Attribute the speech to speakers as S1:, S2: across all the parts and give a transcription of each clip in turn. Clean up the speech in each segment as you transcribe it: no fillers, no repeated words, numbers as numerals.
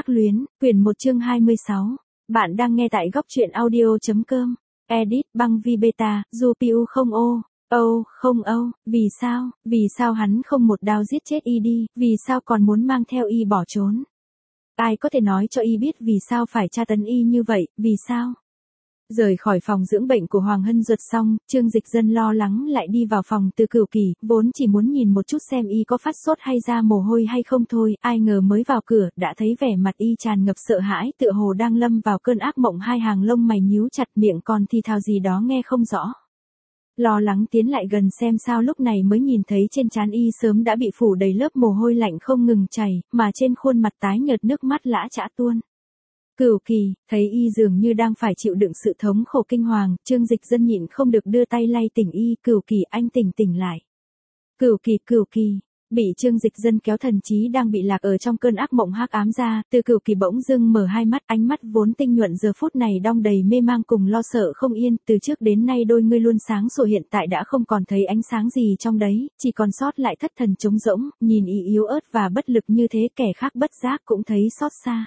S1: Ác luyến, quyển 1 chương 26. Bạn đang nghe tại góc truyện audio.com. Edit băng vi beta, du piu không ô. Không âu, vì sao hắn không một đao giết chết y đi, vì sao còn muốn mang theo y bỏ trốn. Ai có thể nói cho y biết vì sao phải tra tấn y như vậy, vì sao? Rời khỏi phòng dưỡng bệnh của Hoàng Hân Duật xong, Trương Dịch Dân lo lắng lại đi vào phòng Từ Cửu Kỳ, vốn chỉ muốn nhìn một chút xem y có phát sốt hay ra mồ hôi hay không thôi, ai ngờ mới vào cửa, đã thấy vẻ mặt y tràn ngập sợ hãi, tựa hồ đang lâm vào cơn ác mộng, hai hàng lông mày nhíu chặt, miệng còn thì thào gì đó nghe không rõ. Lo lắng tiến lại gần xem sao, lúc này mới nhìn thấy trên trán y sớm đã bị phủ đầy lớp mồ hôi lạnh không ngừng chảy, mà trên khuôn mặt tái nhợt nước mắt lã chã tuôn. Cửu Kỳ, thấy y dường như đang phải chịu đựng sự thống khổ kinh hoàng, Trương Dịch Dân nhịn không được đưa tay lay tỉnh y, Cửu Kỳ anh tỉnh lại. Cửu Kỳ, bị Trương Dịch Dân kéo thần trí đang bị lạc ở trong cơn ác mộng hắc ám ra, Từ Cửu Kỳ bỗng dưng mở hai mắt, ánh mắt vốn tinh nhuận giờ phút này đong đầy mê mang cùng lo sợ không yên, từ trước đến nay đôi ngươi luôn sáng sủa hiện tại đã không còn thấy ánh sáng gì trong đấy, chỉ còn sót lại thất thần trống rỗng, nhìn y yếu ớt và bất lực như thế, kẻ khác bất giác cũng thấy xót xa.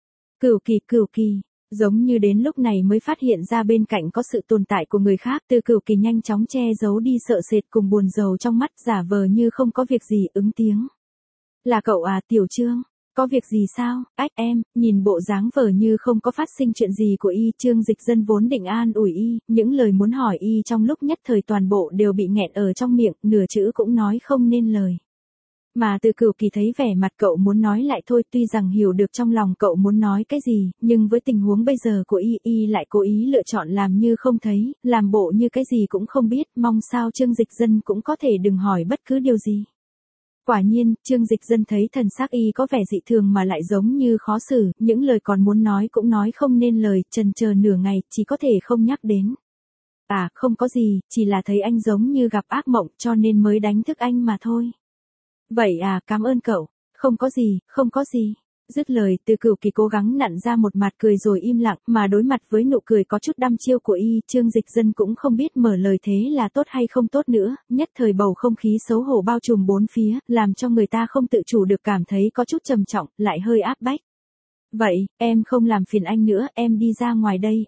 S1: Cửu Kỳ, giống như đến lúc này mới phát hiện ra bên cạnh có sự tồn tại của người khác, Từ Cửu Kỳ nhanh chóng che giấu đi sợ sệt cùng buồn rầu trong mắt, giả vờ như không có việc gì ứng tiếng. Là cậu à Tiểu Trương, có việc gì sao? Ách em, nhìn bộ dáng vờ như không có phát sinh chuyện gì của y, Trương Dịch Dân vốn định an ủi y, những lời muốn hỏi y trong lúc nhất thời toàn bộ đều bị nghẹn ở trong miệng, nửa chữ cũng nói không nên lời. Mà Từ Cửu Kỳ thấy vẻ mặt cậu muốn nói lại thôi, tuy rằng hiểu được trong lòng cậu muốn nói cái gì, nhưng với tình huống bây giờ của y lại cố ý lựa chọn làm như không thấy, làm bộ như cái gì cũng không biết, mong sao Trương Dịch Dân cũng có thể đừng hỏi bất cứ điều gì. Quả nhiên, Trương Dịch Dân thấy thần sắc y có vẻ dị thường mà lại giống như khó xử, những lời còn muốn nói cũng nói không nên lời, chần chờ nửa ngày, chỉ có thể không nhắc đến. À, không có gì, chỉ là thấy anh giống như gặp ác mộng cho nên mới đánh thức anh mà thôi. Vậy à, cảm ơn cậu, không có gì. Dứt lời, Từ Cửu Kỳ cố gắng nặn ra một mặt cười rồi im lặng, mà đối mặt với nụ cười có chút đăm chiêu của y, Trương Dịch Dân cũng không biết mở lời thế là tốt hay không tốt nữa, nhất thời bầu không khí xấu hổ bao trùm bốn phía, làm cho người ta không tự chủ được cảm thấy có chút trầm trọng, lại hơi áp bách. Vậy, em không làm phiền anh nữa, em đi ra ngoài đây,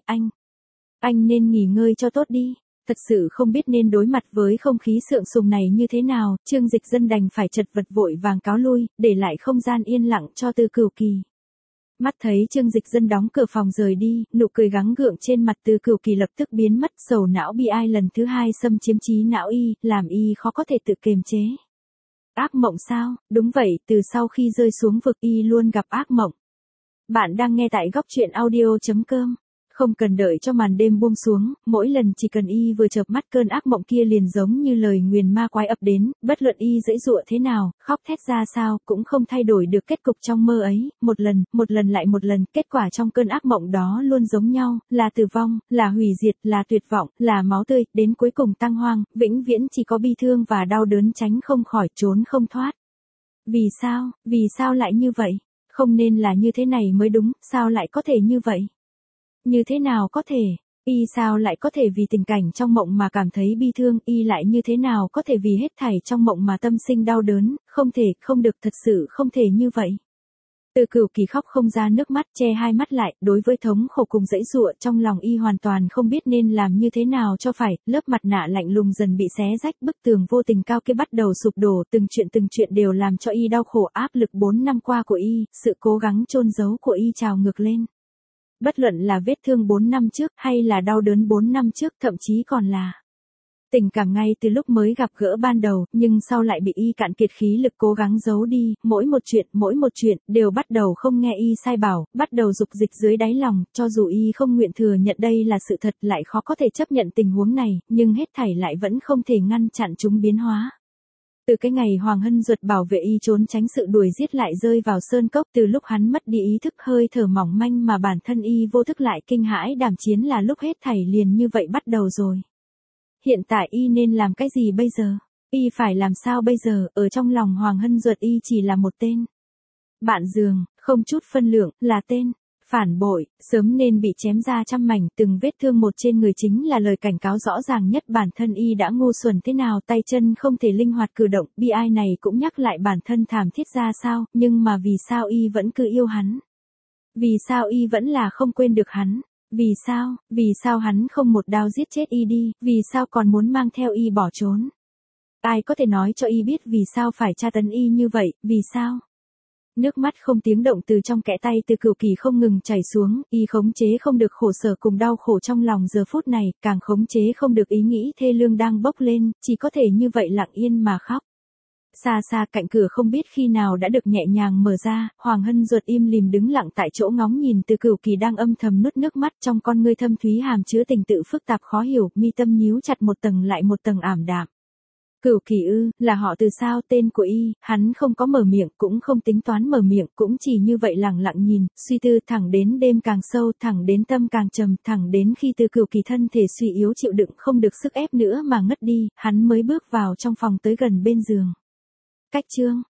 S1: anh nên nghỉ ngơi cho tốt đi. Thật sự không biết nên đối mặt với không khí sượng sùng này như thế nào, Trương Dịch Dân đành phải chật vật vội vàng cáo lui, để lại không gian yên lặng cho Từ Cửu Kỳ. Mắt thấy Trương Dịch Dân đóng cửa phòng rời đi, nụ cười gắng gượng trên mặt Từ Cửu Kỳ lập tức biến mất, sầu não bi ai lần thứ hai xâm chiếm trí não y, làm y khó có thể tự kiềm chế. Ác mộng sao? Đúng vậy, từ sau khi rơi xuống vực y luôn gặp ác mộng. Bạn đang nghe tại góc truyện audio.com. Không cần đợi cho màn đêm buông xuống, mỗi lần chỉ cần y vừa chợp mắt cơn ác mộng kia liền giống như lời nguyền ma quái ập đến, bất luận y giãy giụa thế nào, khóc thét ra sao, cũng không thay đổi được kết cục trong mơ ấy, một lần lại một lần, kết quả trong cơn ác mộng đó luôn giống nhau, là tử vong, là hủy diệt, là tuyệt vọng, là máu tươi, đến cuối cùng tang hoang, vĩnh viễn chỉ có bi thương và đau đớn, tránh không khỏi, trốn không thoát. Vì sao lại như vậy? Không nên là như thế này mới đúng, sao lại có thể như vậy? Như thế nào có thể, y sao lại có thể vì tình cảnh trong mộng mà cảm thấy bi thương, y lại như thế nào có thể vì hết thảy trong mộng mà tâm sinh đau đớn, không được, thật sự không thể như vậy. Từ Cửu Kỳ khóc không ra nước mắt, che hai mắt lại, đối với thống khổ cùng giãy giụa trong lòng y hoàn toàn không biết nên làm như thế nào cho phải, lớp mặt nạ lạnh lùng dần bị xé rách, bức tường vô tình cao kia bắt đầu sụp đổ, từng chuyện đều làm cho y đau khổ, áp lực 4 năm qua của y, sự cố gắng chôn giấu của y trào ngược lên. Bất luận là vết thương 4 năm trước hay là đau đớn 4 năm trước, thậm chí còn là tình cảm ngay từ lúc mới gặp gỡ ban đầu, nhưng sau lại bị y cạn kiệt khí lực cố gắng giấu đi, mỗi một chuyện, đều bắt đầu không nghe y sai bảo, bắt đầu dục dịch dưới đáy lòng, cho dù y không nguyện thừa nhận đây là sự thật, lại khó có thể chấp nhận tình huống này, nhưng hết thảy lại vẫn không thể ngăn chặn chúng biến hóa. Từ cái ngày Hoàng Hân Duật bảo vệ y trốn tránh sự đuổi giết lại rơi vào sơn cốc, từ lúc hắn mất đi ý thức, hơi thở mỏng manh mà bản thân y vô thức lại kinh hãi đảm chiến, là lúc hết thảy liền như vậy bắt đầu rồi. Hiện tại y nên làm cái gì bây giờ? Y phải làm sao bây giờ? Ở trong lòng Hoàng Hân Duật y chỉ là một tên bạn giường, không chút phân lượng, là tên phản bội, sớm nên bị chém ra trăm mảnh, từng vết thương một trên người chính là lời cảnh cáo rõ ràng nhất bản thân y đã ngu xuẩn thế nào, tay chân không thể linh hoạt cử động, bi ai này cũng nhắc lại bản thân thảm thiết ra sao, nhưng mà vì sao y vẫn cứ yêu hắn. Vì sao y vẫn là không quên được hắn? Vì sao hắn không một đao giết chết y đi, vì sao còn muốn mang theo y bỏ trốn? Ai có thể nói cho y biết vì sao phải tra tấn y như vậy, vì sao? Nước mắt không tiếng động từ trong kẽ tay Từ Cửu Kỳ không ngừng chảy xuống, y khống chế không được khổ sở cùng đau khổ trong lòng giờ phút này, càng khống chế không được ý nghĩ thê lương đang bốc lên, chỉ có thể như vậy lặng yên mà khóc. Xa xa cạnh cửa không biết khi nào đã được nhẹ nhàng mở ra, Hoàng Hân ruột im lìm đứng lặng tại chỗ ngóng nhìn Từ Cửu Kỳ đang âm thầm nuốt nước mắt, trong con ngươi thâm thúy hàm chứa tình tự phức tạp khó hiểu, mi tâm nhíu chặt một tầng lại một tầng ảm đạm. Cửu Kỳ ư, là họ Từ sao? Tên của y, hắn không có mở miệng, cũng không tính toán mở miệng, cũng chỉ như vậy lặng lặng nhìn, suy tư thẳng đến đêm càng sâu, thẳng đến tâm càng trầm, thẳng đến khi Từ Cửu Kỳ thân thể suy yếu chịu đựng không được sức ép nữa mà ngất đi, hắn mới bước vào trong phòng tới gần bên giường. Cách chương